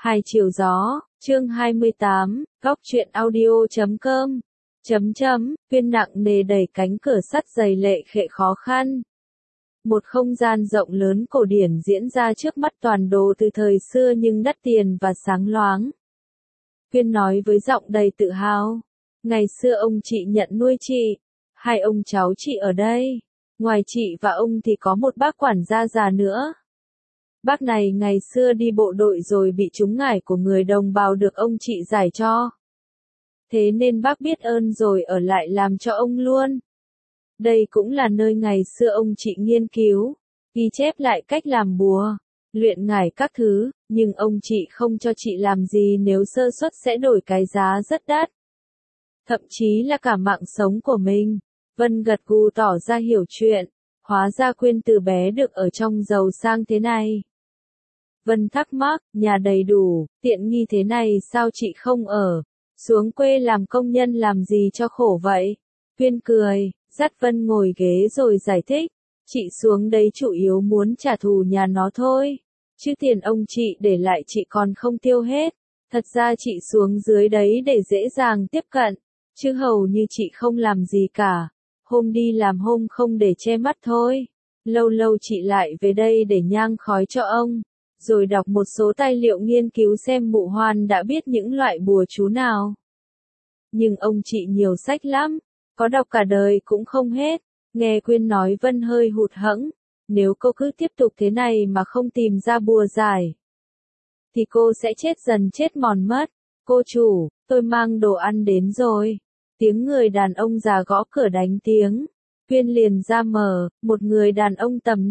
Hai chiều gió, chương 28, góc truyện audio.com. Quyên nặng nề đẩy cánh cửa sắt dày lệ khệ khó khăn. Một không gian rộng lớn cổ điển diễn ra trước mắt, toàn đồ từ thời xưa nhưng đắt tiền và sáng loáng. Quyên nói với giọng đầy tự hào. Ngày xưa ông chị nhận nuôi chị. Hai ông cháu chị ở đây. Ngoài chị và ông thì có một bác quản gia già nữa. Bác này ngày xưa đi bộ đội rồi bị trúng ngải của người đồng bào được ông chị giải cho. Thế nên bác biết ơn rồi ở lại làm cho ông luôn. Đây cũng là nơi ngày xưa ông chị nghiên cứu, ghi chép lại cách làm bùa, luyện ngải các thứ, nhưng ông chị không cho chị làm gì nếu sơ suất sẽ đổi cái giá rất đắt. Thậm chí là cả mạng sống của mình. Vân gật gù tỏ ra hiểu chuyện, hóa ra Quyên từ bé được ở trong giàu sang thế này. Vân thắc mắc, nhà đầy đủ, tiện nghi thế này sao chị không ở, xuống quê làm công nhân làm gì cho khổ vậy? Quyên cười, dắt Vân ngồi ghế rồi giải thích, chị xuống đấy chủ yếu muốn trả thù nhà nó thôi, chứ tiền ông chị để lại chị còn không tiêu hết, thật ra chị xuống dưới đấy để dễ dàng tiếp cận, chứ hầu như chị không làm gì cả, hôm đi làm hôm không để che mắt thôi, lâu lâu chị lại về đây để nhang khói cho ông. Rồi đọc một số tài liệu nghiên cứu xem mụ Hoan đã biết những loại bùa chú nào. Nhưng ông chị nhiều sách lắm, có đọc cả đời cũng không hết. Nghe Quyên nói Vân hơi hụt hẫng, nếu cô cứ tiếp tục thế này mà không tìm ra bùa giải, thì cô sẽ chết dần chết mòn mất. Cô chủ, tôi mang đồ ăn đến rồi. Tiếng người đàn ông già gõ cửa đánh tiếng. Quyên liền ra mở, một người đàn ông tầm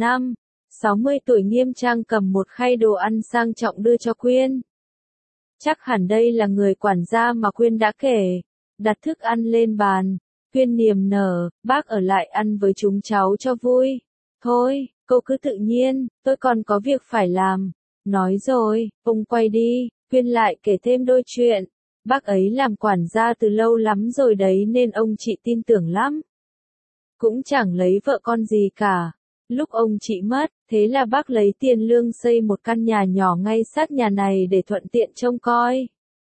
60 tuổi nghiêm trang cầm một khay đồ ăn sang trọng đưa cho Quyên. Chắc hẳn đây là người quản gia mà Quyên đã kể. Đặt thức ăn lên bàn. Quyên niềm nở, bác ở lại ăn với chúng cháu cho vui. Thôi, cô cứ tự nhiên, tôi còn có việc phải làm. Nói rồi, ông quay đi. Quyên lại kể thêm đôi chuyện. Bác ấy làm quản gia từ lâu lắm rồi đấy nên ông chị tin tưởng lắm. Cũng chẳng lấy vợ con gì cả. Lúc ông chị mất, thế là bác lấy tiền lương xây một căn nhà nhỏ ngay sát nhà này để thuận tiện trông coi.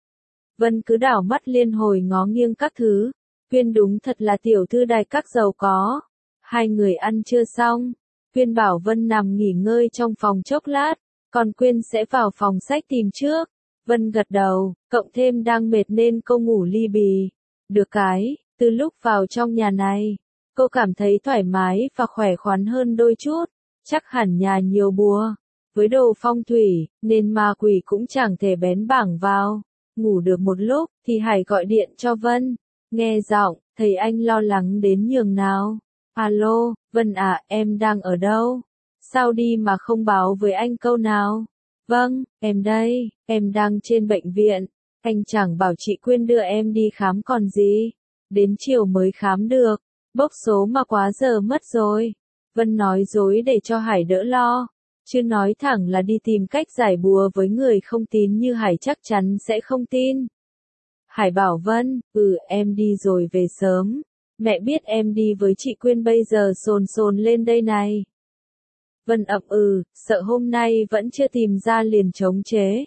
Vân cứ đảo mắt liên hồi ngó nghiêng các thứ. Quyên đúng thật là tiểu thư đài các giàu có. Hai người ăn chưa xong. Quyên bảo Vân nằm nghỉ ngơi trong phòng chốc lát, còn Quyên sẽ vào phòng sách tìm trước. Vân gật đầu, cộng thêm đang mệt nên cô ngủ li bì. Được cái, từ lúc vào trong nhà này, cô cảm thấy thoải mái và khỏe khoắn hơn đôi chút, chắc hẳn nhà nhiều bùa. Với đồ phong thủy, nên ma quỷ cũng chẳng thể bén bảng vào. Ngủ được một lúc, thì Hải gọi điện cho Vân. Nghe giọng, thấy anh lo lắng đến nhường nào. Alo, Vân à, em đang ở đâu? Sao đi mà không báo với anh câu nào? Vâng, em đây, em đang trên bệnh viện. Anh chẳng bảo chị Quyên đưa em đi khám còn gì. Đến chiều mới khám được. Bốc số mà quá giờ mất rồi. Vân nói dối để cho Hải đỡ lo. Chứ nói thẳng là đi tìm cách giải bùa với người không tín như Hải chắc chắn sẽ không tin. Hải bảo Vân, em đi rồi về sớm. Mẹ biết em đi với chị Quyên bây giờ sồn lên đây này. Vân ậm sợ hôm nay vẫn chưa tìm ra liền chống chế.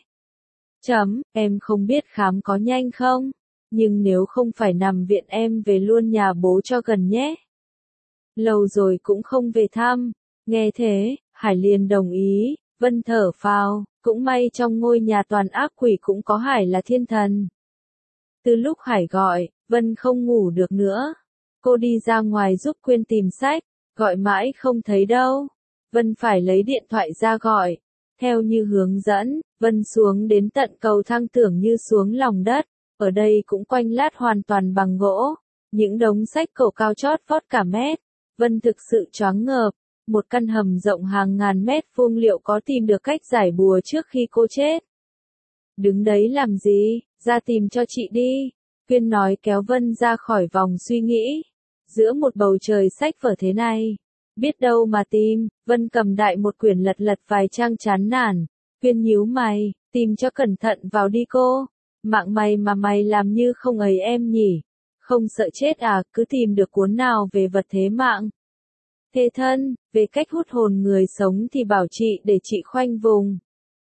Em không biết khám có nhanh không? Nhưng nếu không phải nằm viện em về luôn nhà bố cho gần nhé. Lâu rồi cũng không về thăm. Nghe thế, Hải liền đồng ý. Vân thở phào, cũng may trong ngôi nhà toàn ác quỷ cũng có Hải là thiên thần. Từ lúc Hải gọi, Vân không ngủ được nữa. Cô đi ra ngoài giúp Quyên tìm sách, gọi mãi không thấy đâu. Vân phải lấy điện thoại ra gọi. Theo như hướng dẫn, Vân xuống đến tận cầu thang tưởng như xuống lòng đất. Ở đây cũng quanh lát hoàn toàn bằng gỗ. Những đống sách cổ cao chót vót cả mét. Vân thực sự choáng ngợp. Một căn hầm rộng hàng ngàn mét vuông, liệu có tìm được cách giải bùa trước khi cô chết? Đứng đấy làm gì? Ra tìm cho chị đi. Quyên nói kéo Vân ra khỏi vòng suy nghĩ. Giữa một bầu trời sách vở thế này, biết đâu mà tìm. Vân cầm đại một quyển lật vài trang chán nản. Quyên nhíu mày, tìm cho cẩn thận vào đi cô. Mạng mày mà mày làm như không ấy em nhỉ? Không sợ chết à? Cứ tìm được cuốn nào về vật thế mạng thế thân, về cách hút hồn người sống thì bảo chị để chị khoanh vùng.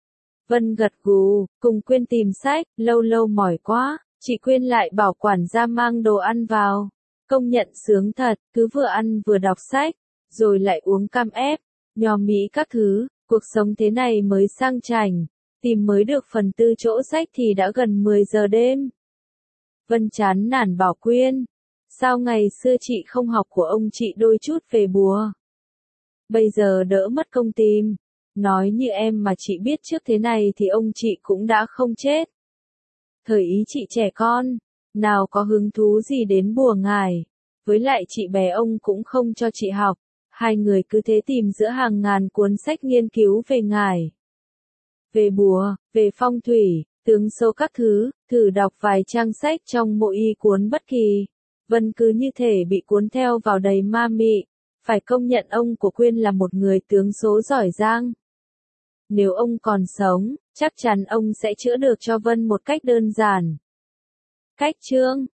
Vân gật gù, cùng Quyên tìm sách, lâu lâu mỏi quá, chị Quyên lại bảo quản gia mang đồ ăn vào. Công nhận sướng thật, cứ vừa ăn vừa đọc sách, rồi lại uống cam ép, nho mỹ các thứ, cuộc sống thế này mới sang chảnh. Tìm mới được phần tư chỗ sách thì đã gần 10 giờ đêm. Vân chán nản bảo Quyên, sao ngày xưa chị không học của ông chị đôi chút về bùa? Bây giờ đỡ mất công tìm. Nói như em mà chị biết trước thế này thì ông chị cũng đã không chết. Thời ý chị trẻ con, nào có hứng thú gì đến bùa ngải. Với lại chị bé ông cũng không cho chị học. Hai người cứ thế tìm giữa hàng ngàn cuốn sách nghiên cứu về ngải. Về bùa, về phong thủy, tướng số các thứ, thử đọc vài trang sách trong mỗi y cuốn bất kỳ. Vân cứ như thể bị cuốn theo vào đầy ma mị. Phải công nhận ông của Quyên là một người tướng số giỏi giang. Nếu ông còn sống, chắc chắn ông sẽ chữa được cho Vân một cách đơn giản. Cách chương